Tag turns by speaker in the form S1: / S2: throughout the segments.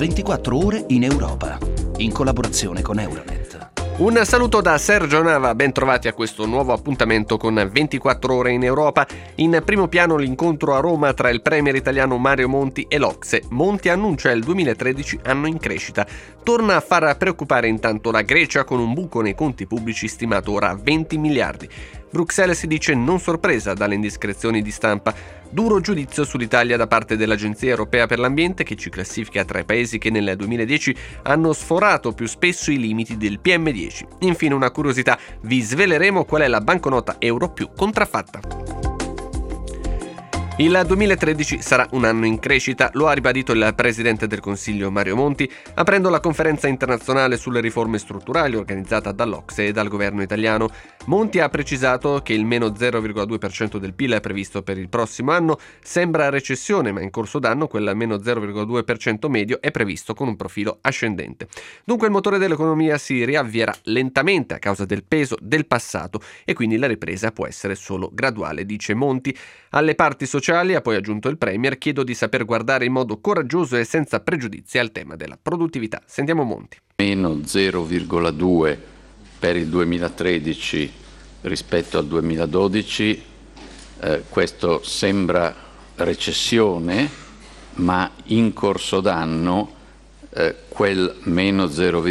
S1: 24 ore in Europa, in collaborazione con Euronet.
S2: Un saluto da Sergio Nava, ben trovati a questo nuovo appuntamento con 24 ore in Europa. In primo piano l'incontro a Roma tra il premier italiano Mario Monti e l'Ocse. Monti annuncia il 2013 anno in crescita. Torna a far preoccupare intanto la Grecia con un buco nei conti pubblici stimato ora a 20 miliardi. Bruxelles si dice non sorpresa dalle indiscrezioni di stampa. Duro giudizio sull'Italia da parte dell'Agenzia Europea per l'Ambiente, che ci classifica tra i paesi che nel 2010 hanno sforato più spesso i limiti del PM10. Infine una curiosità, vi sveleremo qual è la banconota euro più contraffatta. Il 2013 sarà un anno in crescita, lo ha ribadito il Presidente del Consiglio Mario Monti, aprendo la conferenza internazionale sulle riforme strutturali organizzata dall'Ocse e dal governo italiano. Monti ha precisato che il meno 0,2% del PIL previsto per il prossimo anno sembra recessione, ma in corso d'anno quel meno 0,2% medio è previsto con un profilo ascendente. Dunque il motore dell'economia si riavvierà lentamente a causa del peso del passato e quindi la ripresa può essere solo graduale, dice Monti. Alle parti sociali, ha poi aggiunto il Premier, chiedo di saper guardare in modo coraggioso e senza pregiudizi al tema della produttività. Sentiamo Monti.
S3: Meno 0,2 per il 2013 rispetto al 2012, questo sembra recessione, ma in corso d'anno quel meno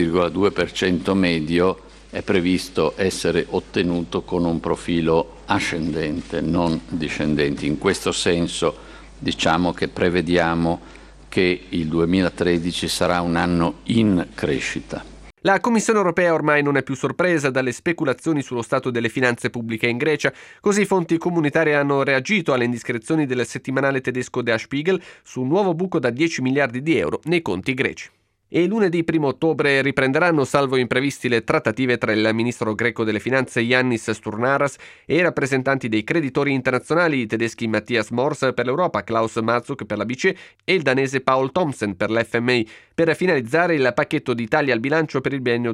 S3: 0,2% medio è previsto essere ottenuto con un profilo ascendente, non discendente. In questo senso diciamo che prevediamo che il 2013 sarà un anno in crescita.
S2: La Commissione europea ormai non è più sorpresa dalle speculazioni sullo stato delle finanze pubbliche in Grecia, così fonti comunitarie hanno reagito alle indiscrezioni del settimanale tedesco Der Spiegel su un nuovo buco da 10 miliardi di euro nei conti greci. E lunedì 1 ottobre riprenderanno, salvo imprevisti, le trattative tra il ministro greco delle finanze Yannis Stournaras e i rappresentanti dei creditori internazionali, i tedeschi Matthias Mors per l'Europa, Klaus Marzuk per la BCE e il danese Paul Thomsen per l'FMI, per finalizzare il pacchetto di tagli al bilancio per il biennio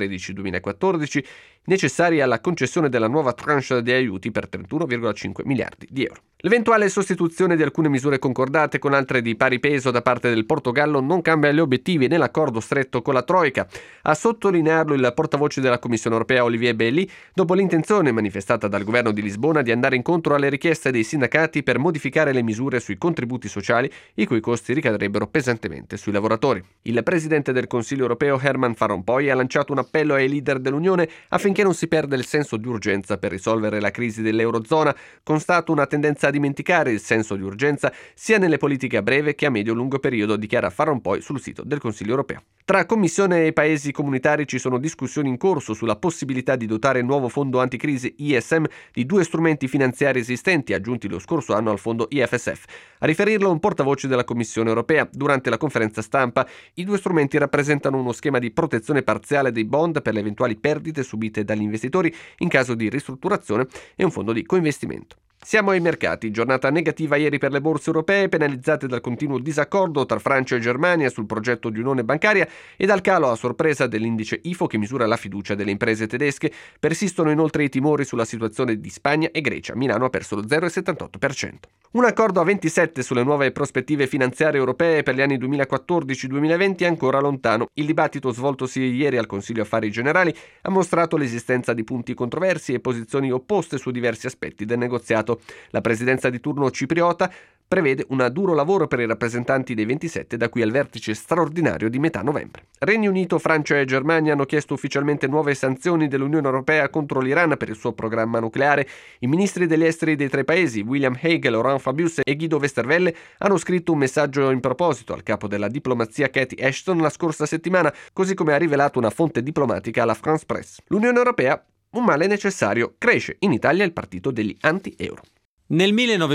S2: 2013-2014 necessari alla concessione della nuova tranche di aiuti per 31,5 miliardi di euro. L'eventuale sostituzione di alcune misure concordate con altre di pari peso da parte del Portogallo non cambia gli obiettivi nell'accordo stretto con la Troika. A sottolinearlo il portavoce della Commissione europea Olivier Belli, dopo l'intenzione manifestata dal governo di Lisbona di andare incontro alle richieste dei sindacati per modificare le misure sui contributi sociali, i cui costi ricadrebbero pesantemente sui lavoratori. Il presidente del Consiglio europeo Herman Van Rompuy ha lanciato un appello ai leader dell'Unione affinché non si perda il senso di urgenza per risolvere la crisi dell'Eurozona. Constato una tendenza a dimenticare il senso di urgenza sia nelle politiche a breve che a medio-lungo periodo, dichiara Van Rompuy sul sito del Consiglio europeo. Tra Commissione e Paesi comunitari ci sono discussioni in corso sulla possibilità di dotare il nuovo fondo anticrisi ISM di 2 strumenti finanziari esistenti aggiunti lo scorso anno al fondo IFSF. A riferirlo un portavoce della Commissione europea. Durante la conferenza stampa, i 2 strumenti rappresentano uno schema di protezione parziale dei bond per le eventuali perdite subite dagli investitori in caso di ristrutturazione e un fondo di coinvestimento. Siamo ai mercati, giornata negativa ieri per le borse europee, penalizzate dal continuo disaccordo tra Francia e Germania sul progetto di unione bancaria e dal calo a sorpresa dell'indice IFO che misura la fiducia delle imprese tedesche. Persistono inoltre i timori sulla situazione di Spagna e Grecia. Milano ha perso lo 0,78%. Un accordo a 27 sulle nuove prospettive finanziarie europee per gli anni 2014-2020 è ancora lontano. Il dibattito svoltosi ieri al Consiglio Affari Generali ha mostrato l'esistenza di punti controversi e posizioni opposte su diversi aspetti del negoziato. La presidenza di turno cipriota prevede un duro lavoro per i rappresentanti dei 27 da qui al vertice straordinario di metà novembre. Regno Unito, Francia e Germania hanno chiesto ufficialmente nuove sanzioni dell'Unione Europea contro l'Iran per il suo programma nucleare. I ministri degli esteri dei 3 paesi, William Hague, Laurent Fabius e Guido Westerwelle, hanno scritto un messaggio in proposito al capo della diplomazia Cathy Ashton la scorsa settimana, così come ha rivelato una fonte diplomatica alla France Press. L'Unione Europea, un male necessario, cresce in Italia il partito degli anti-euro.
S4: Nel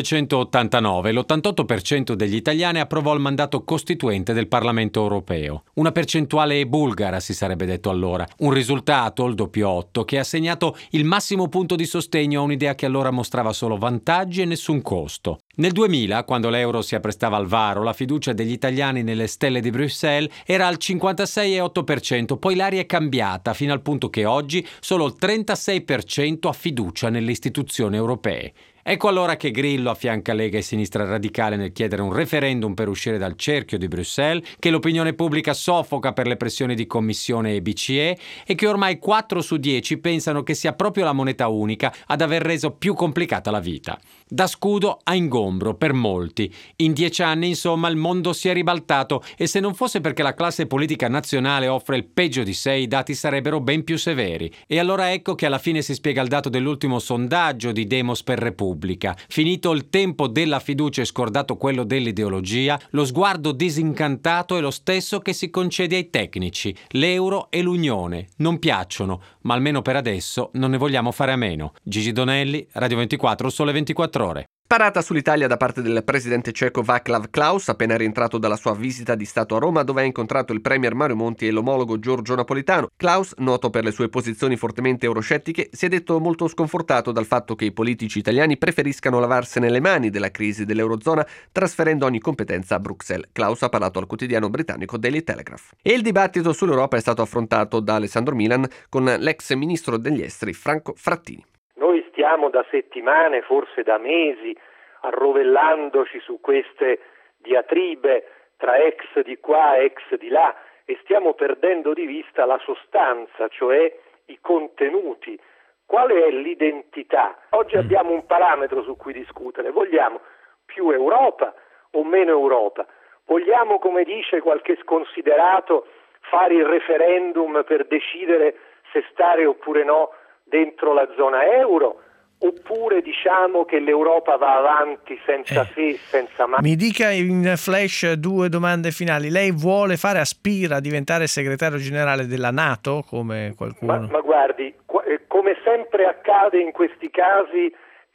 S4: 1989 l'88% degli italiani approvò il mandato costituente del Parlamento europeo. Una percentuale bulgara, si sarebbe detto allora. Un risultato, il doppio 8, che ha segnato il massimo punto di sostegno a un'idea che allora mostrava solo vantaggi e nessun costo. Nel 2000, quando l'euro si apprestava al varo, la fiducia degli italiani nelle stelle di Bruxelles era al 56,8%, poi l'aria è cambiata fino al punto che oggi solo il 36% ha fiducia nelle istituzioni europee. Ecco allora che Grillo affianca Lega e Sinistra Radicale nel chiedere un referendum per uscire dal cerchio di Bruxelles, che l'opinione pubblica soffoca per le pressioni di Commissione e BCE e che ormai 4 su 10 pensano che sia proprio la moneta unica ad aver reso più complicata la vita. Da scudo a ingombro per molti. In 10 anni, insomma, il mondo si è ribaltato e se non fosse perché la classe politica nazionale offre il peggio di sé, i dati sarebbero ben più severi. E allora ecco che alla fine si spiega il dato dell'ultimo sondaggio di Demos per Repubblica. Finito il tempo della fiducia e scordato quello dell'ideologia, lo sguardo disincantato è lo stesso che si concede ai tecnici. L'euro e l'unione non piacciono, ma almeno per adesso non ne vogliamo fare a meno. Gigi Donelli, Radio 24, Sole 24 Ore.
S2: Parata sull'Italia da parte del presidente ceco Václav Klaus, appena rientrato dalla sua visita di Stato a Roma, dove ha incontrato il premier Mario Monti e l'omologo Giorgio Napolitano. Klaus, noto per le sue posizioni fortemente euroscettiche, si è detto molto sconfortato dal fatto che i politici italiani preferiscano lavarsene le mani della crisi dell'Eurozona, trasferendo ogni competenza a Bruxelles. Klaus ha parlato al quotidiano britannico Daily Telegraph. E il dibattito sull'Europa è stato affrontato da Alessandro Milan con l'ex ministro degli esteri Franco Frattini.
S5: Noi stiamo da settimane, forse da mesi, arrovellandoci su queste diatribe tra ex di qua, ex di là, e stiamo perdendo di vista la sostanza, cioè i contenuti. Quale è l'identità? Oggi abbiamo un parametro su cui discutere. Vogliamo più Europa o meno Europa? Vogliamo, come dice qualche sconsiderato, fare il referendum per decidere se stare oppure no dentro la zona euro, oppure diciamo che l'Europa va avanti senza se, senza ma?
S6: Mi dica in flash 2 domande finali. Lei aspira a diventare segretario generale della NATO, come qualcuno?
S5: Ma guardi, come sempre accade in questi casi,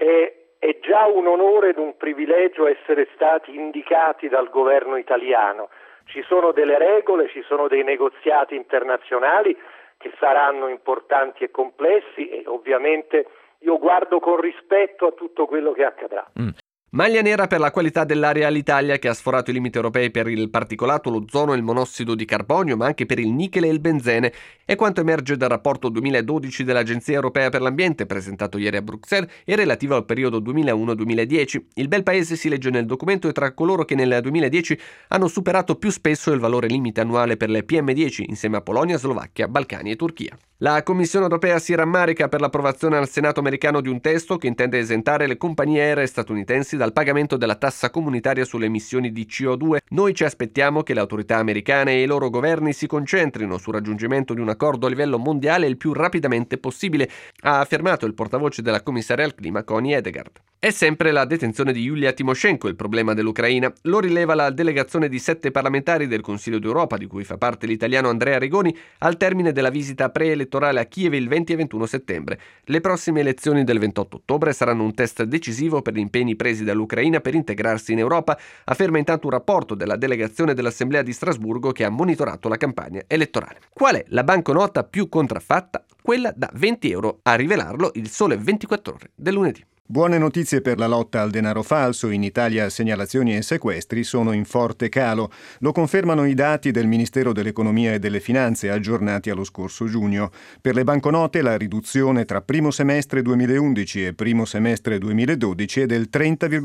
S5: è già un onore ed un privilegio essere stati indicati dal governo italiano. Ci sono delle regole, ci sono dei negoziati internazionali che saranno importanti e complessi e ovviamente io guardo con rispetto a tutto quello che accadrà.
S2: Maglia nera per la qualità dell'aria all'Italia, che ha sforato i limiti europei per il particolato, l'ozono e il monossido di carbonio, ma anche per il nichele e il benzene. È quanto emerge dal rapporto 2012 dell'Agenzia Europea per l'Ambiente, presentato ieri a Bruxelles e relativo al periodo 2001-2010. Il bel paese, si legge nel documento, è tra coloro che nel 2010 hanno superato più spesso il valore limite annuale per le PM10, insieme a Polonia, Slovacchia, Balcani e Turchia. La Commissione europea si rammarica per l'approvazione al Senato americano di un testo che intende esentare le compagnie aeree statunitensi dal pagamento della tassa comunitaria sulle emissioni di CO2. Noi ci aspettiamo che le autorità americane e i loro governi si concentrino sul raggiungimento di un accordo a livello mondiale il più rapidamente possibile, ha affermato il portavoce della commissaria al clima Connie Hedegaard. È sempre la detenzione di Yulia Tymoshenko il problema dell'Ucraina. Lo rileva la delegazione di 7 parlamentari del Consiglio d'Europa, di cui fa parte l'italiano Andrea Rigoni, al termine della visita preelettorale a Kiev il 20 e 21 settembre. Le prossime elezioni del 28 ottobre saranno un test decisivo per gli impegni presi dall'Ucraina per integrarsi in Europa, afferma intanto un rapporto della delegazione dell'Assemblea di Strasburgo che ha monitorato la campagna elettorale. Qual è la banconota più contraffatta? Quella da 20 euro, a rivelarlo il Sole 24 Ore del lunedì.
S7: Buone notizie per la lotta al denaro falso. In Italia segnalazioni e sequestri sono in forte calo. Lo confermano i dati del Ministero dell'Economia e delle Finanze aggiornati allo scorso giugno. Per le banconote la riduzione tra primo semestre 2011 e primo semestre 2012 è del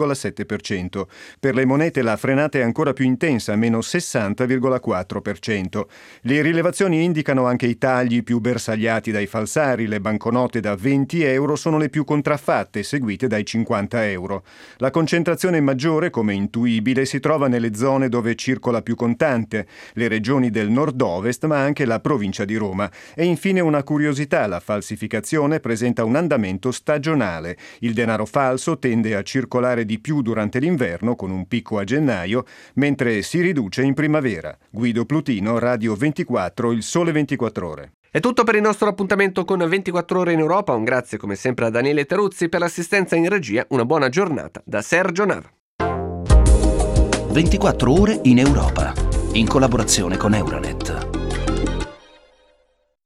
S7: 30,7%. Per le monete la frenata è ancora più intensa, meno 60,4%. Le rilevazioni indicano anche i tagli più bersagliati dai falsari. Le banconote da 20 euro sono le più contraffatte, seguite dai 50 euro. La concentrazione maggiore, come intuibile, si trova nelle zone dove circola più contante, le regioni del nord-ovest, ma anche la provincia di Roma. E infine una curiosità: la falsificazione presenta un andamento stagionale. Il denaro falso tende a circolare di più durante l'inverno, con un picco a gennaio, mentre si riduce in primavera. Guido Plutino, Radio 24, Il Sole 24 Ore.
S2: È tutto per il nostro appuntamento con 24 Ore in Europa. Un grazie come sempre a Daniele Teruzzi per l'assistenza in regia. Una buona giornata da Sergio Nava.
S1: 24 Ore in Europa, in collaborazione con Euronet.